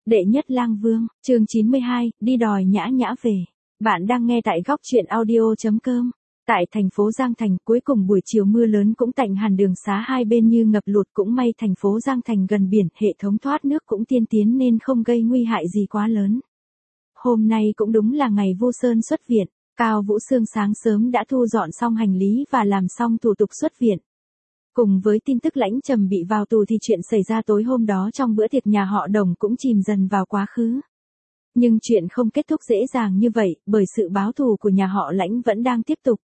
Đệ nhất lang vương, chương 92, đi đòi nhã nhã về. Bạn đang nghe tại góc truyện audio.com. Tại thành phố Giang Thành, cuối cùng buổi chiều mưa lớn cũng tạnh hẳn, đường xá hai bên như ngập lụt, cũng may thành phố Giang Thành gần biển, hệ thống thoát nước cũng tiên tiến nên không gây nguy hại gì quá lớn. Hôm nay cũng đúng là ngày Vu Sơn xuất viện, Cao Vũ Sương sáng sớm đã thu dọn xong hành lý và làm xong thủ tục xuất viện. Cùng với tin tức Lãnh Trầm bị vào tù thì chuyện xảy ra tối hôm đó trong bữa tiệc nhà họ Đồng cũng chìm dần vào quá khứ. Nhưng chuyện không kết thúc dễ dàng như vậy, bởi sự báo thù của nhà họ Lãnh vẫn đang tiếp tục.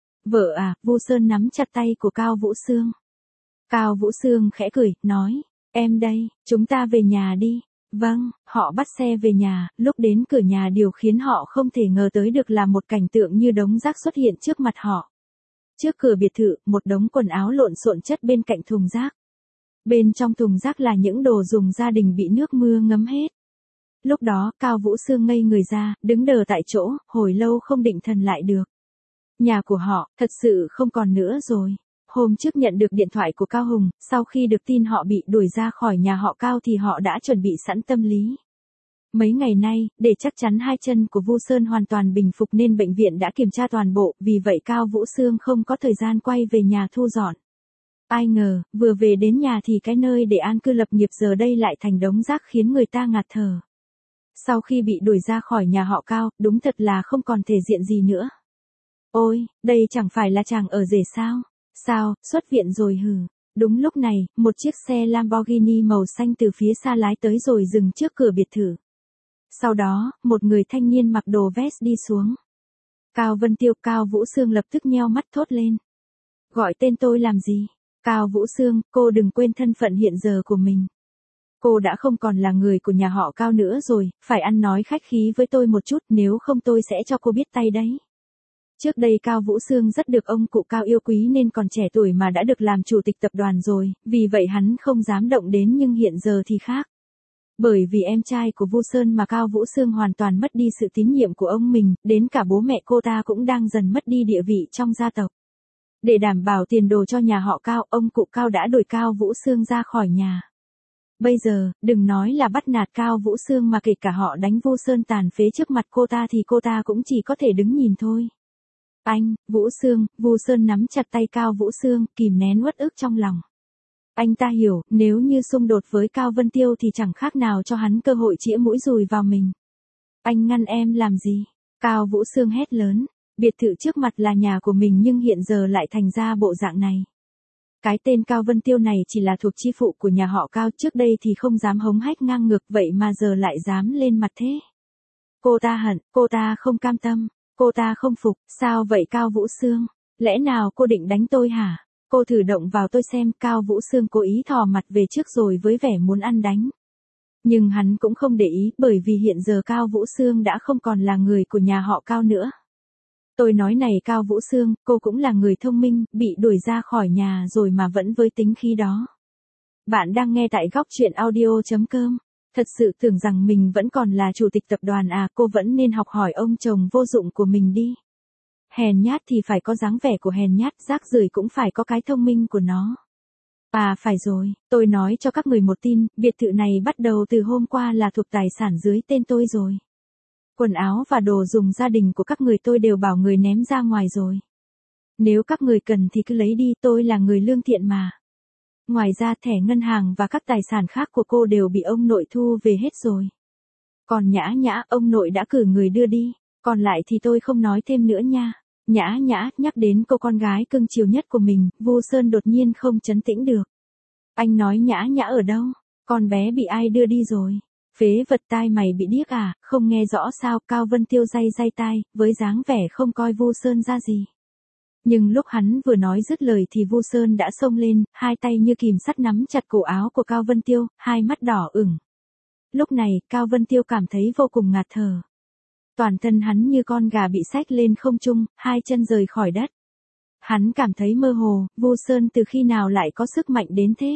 Vợ à, Vu Sơn nắm chặt tay của Cao Vũ Sương. Cao Vũ Sương khẽ cười, nói, em đây, chúng ta về nhà đi. Vâng, họ bắt xe về nhà, lúc đến cửa nhà điều khiến họ không thể ngờ tới được là một cảnh tượng như đống rác xuất hiện trước mặt họ. Trước cửa biệt thự, một đống quần áo lộn xộn chất bên cạnh thùng rác. Bên trong thùng rác là những đồ dùng gia đình bị nước mưa ngấm hết. Lúc đó, Cao Vũ Sương ngây người ra, đứng đờ tại chỗ, hồi lâu không định thần lại được. Nhà của họ, thật sự không còn nữa rồi. Hôm trước nhận được điện thoại của Cao Hùng, sau khi được tin họ bị đuổi ra khỏi nhà họ Cao thì họ đã chuẩn bị sẵn tâm lý. Mấy ngày nay, để chắc chắn hai chân của Vu Sơn hoàn toàn bình phục nên bệnh viện đã kiểm tra toàn bộ, vì vậy Cao Vũ Sương không có thời gian quay về nhà thu dọn. Ai ngờ, vừa về đến nhà thì cái nơi để an cư lập nghiệp giờ đây lại thành đống rác khiến người ta ngạt thở. Sau khi bị đuổi ra khỏi nhà họ Cao, đúng thật là không còn thể diện gì nữa. Ôi, đây chẳng phải là chàng ở rể sao? Sao, xuất viện rồi hừ. Đúng lúc này, một chiếc xe Lamborghini màu xanh từ phía xa lái tới rồi dừng trước cửa biệt thự. Sau đó, một người thanh niên mặc đồ vest đi xuống. Cao Vân Tiêu, Cao Vũ Sương lập tức nheo mắt thốt lên. Gọi tên tôi làm gì? Cao Vũ Sương, cô đừng quên thân phận hiện giờ của mình. Cô đã không còn là người của nhà họ Cao nữa rồi, phải ăn nói khách khí với tôi một chút, nếu không tôi sẽ cho cô biết tay đấy. Trước đây Cao Vũ Sương rất được ông cụ Cao yêu quý nên còn trẻ tuổi mà đã được làm chủ tịch tập đoàn rồi, vì vậy hắn không dám động đến, nhưng hiện giờ thì khác. Bởi vì em trai của Vu Sơn mà Cao Vũ Sương hoàn toàn mất đi sự tín nhiệm của ông mình, đến cả bố mẹ cô ta cũng đang dần mất đi địa vị trong gia tộc. Để đảm bảo tiền đồ cho nhà họ Cao, ông cụ Cao đã đuổi Cao Vũ Sương ra khỏi nhà. Bây giờ, đừng nói là bắt nạt Cao Vũ Sương mà kể cả họ đánh Vu Sơn tàn phế trước mặt cô ta thì cô ta cũng chỉ có thể đứng nhìn thôi. Anh, Vũ Sương, Vu Sơn nắm chặt tay Cao Vũ Sương, kìm nén uất ức trong lòng. Anh ta hiểu, nếu như xung đột với Cao Vân Tiêu thì chẳng khác nào cho hắn cơ hội chĩa mũi dùi vào mình. Anh ngăn em làm gì? Cao Vũ Sương hét lớn. Biệt thự trước mặt là nhà của mình nhưng hiện giờ lại thành ra bộ dạng này. Cái tên Cao Vân Tiêu này chỉ là thuộc chi phụ của nhà họ Cao, trước đây thì không dám hống hách ngang ngược, vậy mà giờ lại dám lên mặt thế. Cô ta hận, cô ta không cam tâm, cô ta không phục. Sao vậy Cao Vũ Sương? Lẽ nào cô định đánh tôi hả? Cô thử động vào tôi xem. Cao Vũ Sương cố ý thò mặt về trước rồi với vẻ muốn ăn đánh. Nhưng hắn cũng không để ý, bởi vì hiện giờ Cao Vũ Sương đã không còn là người của nhà họ Cao nữa. Tôi nói này Cao Vũ Sương, cô cũng là người thông minh, bị đuổi ra khỏi nhà rồi mà vẫn với tính khí đó. Bạn đang nghe tại góc truyện audio.com. Thật sự tưởng rằng mình vẫn còn là chủ tịch tập đoàn à? Cô vẫn nên học hỏi ông chồng vô dụng của mình đi. Hèn nhát thì phải có dáng vẻ của hèn nhát, rác rưởi cũng phải có cái thông minh của nó. À phải rồi, tôi nói cho các người một tin, biệt thự này bắt đầu từ hôm qua là thuộc tài sản dưới tên tôi rồi. Quần áo và đồ dùng gia đình của các người tôi đều bảo người ném ra ngoài rồi. Nếu các người cần thì cứ lấy đi, tôi là người lương thiện mà. Ngoài ra thẻ ngân hàng và các tài sản khác của cô đều bị ông nội thu về hết rồi. Còn Nhã Nhã, ông nội đã cử người đưa đi, còn lại thì tôi không nói thêm nữa nha. Nhã Nhã, nhắc đến cô con gái cưng chiều nhất của mình, Vu Sơn đột nhiên không trấn tĩnh được. Anh nói Nhã Nhã ở đâu? Con bé bị ai đưa đi rồi? Phế vật, tai mày bị điếc à, không nghe rõ sao? Cao Vân Tiêu day day tai, với dáng vẻ không coi Vu Sơn ra gì. Nhưng lúc hắn vừa nói dứt lời thì Vu Sơn đã xông lên, hai tay như kìm sắt nắm chặt cổ áo của Cao Vân Tiêu, hai mắt đỏ ửng. Lúc này, Cao Vân Tiêu cảm thấy vô cùng ngạt thở. Toàn thân hắn như con gà bị xách lên không trung, hai chân rời khỏi đất. Hắn cảm thấy mơ hồ, Vu Sơn từ khi nào lại có sức mạnh đến thế?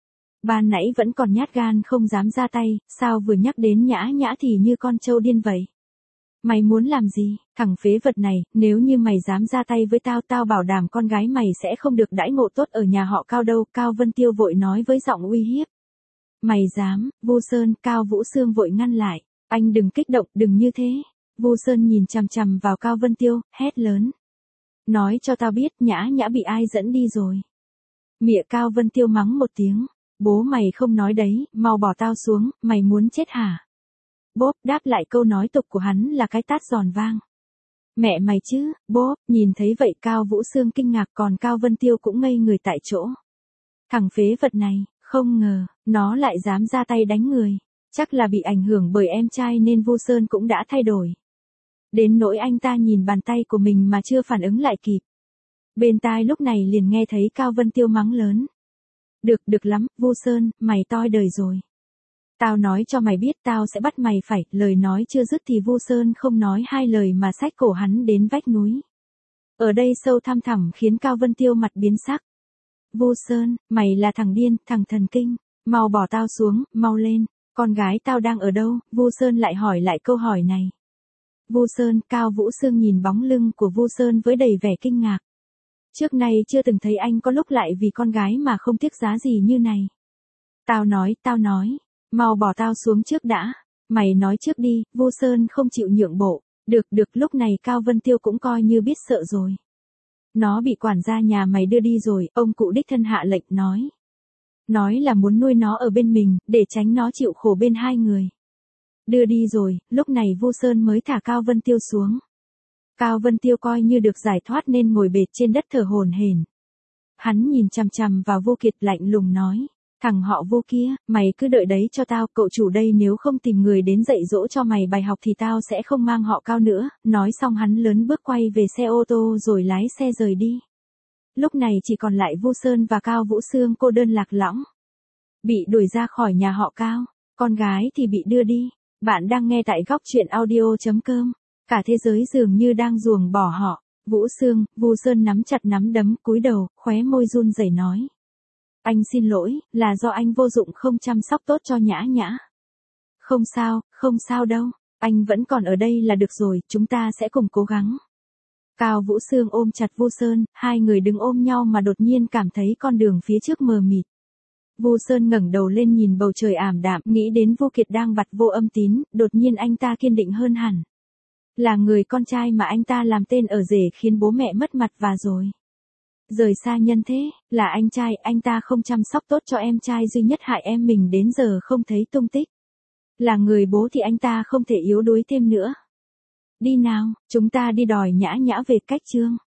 Ban nãy vẫn còn nhát gan không dám ra tay, sao vừa nhắc đến Nhã Nhã thì như con trâu điên vậy? Mày muốn làm gì, thằng phế vật này, nếu như mày dám ra tay với tao, tao bảo đảm con gái mày sẽ không được đãi ngộ tốt ở nhà họ Cao đâu. Cao Vân Tiêu vội nói với giọng uy hiếp. Mày dám, Vu Sơn, Cao Vũ Sương vội ngăn lại. Anh đừng kích động, đừng như thế. Vu Sơn nhìn chằm chằm vào Cao Vân Tiêu, hét lớn. Nói cho tao biết Nhã Nhã bị ai dẫn đi rồi. Mịa Cao Vân Tiêu mắng một tiếng. Bố mày không nói đấy, mau bỏ tao xuống, mày muốn chết hả? Bốp đáp lại câu nói tục của hắn là cái tát giòn vang. Mẹ mày chứ, bốp, nhìn thấy vậy Cao Vũ Sương kinh ngạc còn Cao Vân Tiêu cũng ngây người tại chỗ. Thằng phế vật này, không ngờ, nó lại dám ra tay đánh người. Chắc là bị ảnh hưởng bởi em trai nên Vu Sơn cũng đã thay đổi. Đến nỗi anh ta nhìn bàn tay của mình mà chưa phản ứng lại kịp. Bên tai lúc này liền nghe thấy Cao Vân Tiêu mắng lớn. Được lắm, Vu Sơn, mày toi đời rồi. Tao nói cho mày biết tao sẽ bắt mày phải, lời nói chưa dứt thì Vu Sơn không nói hai lời mà xách cổ hắn đến vách núi. Ở đây sâu thăm thẳm khiến Cao Vân Tiêu mặt biến sắc. Vu Sơn, mày là thằng điên, thằng thần kinh, mau bỏ tao xuống, mau lên, con gái tao đang ở đâu? Vu Sơn lại hỏi lại câu hỏi này. Vu Sơn, Cao Vũ Sương nhìn bóng lưng của Vu Sơn với đầy vẻ kinh ngạc. Trước nay chưa từng thấy anh có lúc lại vì con gái mà không tiếc giá gì như này. Tao nói, mau bỏ tao xuống trước đã, mày nói trước đi, Vu Sơn không chịu nhượng bộ. Được, lúc này Cao Vân Tiêu cũng coi như biết sợ rồi. Nó bị quản gia nhà mày đưa đi rồi, ông cụ đích thân hạ lệnh nói. Nói là muốn nuôi nó ở bên mình, để tránh nó chịu khổ bên hai người. Đưa đi rồi, lúc này Vu Sơn mới thả Cao Vân Tiêu xuống. Cao Vân Tiêu coi như được giải thoát nên ngồi bệt trên đất thở hổn hển. Hắn nhìn chằm chằm vào Vu Kiệt lạnh lùng nói. Thằng họ Vu kia, mày cứ đợi đấy cho tao, cậu chủ đây nếu không tìm người đến dạy dỗ cho mày bài học thì tao sẽ không mang họ Cao nữa. Nói xong hắn lớn bước quay về xe ô tô rồi lái xe rời đi. Lúc này chỉ còn lại Vu Sơn và Cao Vũ Sương cô đơn lạc lõng. Bị đuổi ra khỏi nhà họ Cao, con gái thì bị đưa đi. Bạn đang nghe tại góc truyện audio.com. Cả thế giới dường như đang ruồng bỏ họ. Vũ Sương, Vu Sơn nắm chặt nắm đấm, cúi đầu, khóe môi run rẩy nói. Anh xin lỗi, là do anh vô dụng không chăm sóc tốt cho Nhã Nhã. Không sao đâu, anh vẫn còn ở đây là được rồi, chúng ta sẽ cùng cố gắng. Cao Vũ Sương ôm chặt Vu Sơn, hai người đứng ôm nhau mà đột nhiên cảm thấy con đường phía trước mờ mịt. Vu Sơn ngẩng đầu lên nhìn bầu trời ảm đạm, nghĩ đến Vu Kiệt đang bặt vô âm tín, đột nhiên anh ta kiên định hơn hẳn. Là người con trai mà anh ta làm tên ở rể khiến bố mẹ mất mặt và rồi. Rời xa nhân thế, là anh trai, anh ta không chăm sóc tốt cho em trai duy nhất hại em mình đến giờ không thấy tung tích. Là người bố thì anh ta không thể yếu đuối thêm nữa. Đi nào, chúng ta đi đòi Nhã Nhã về cách chương.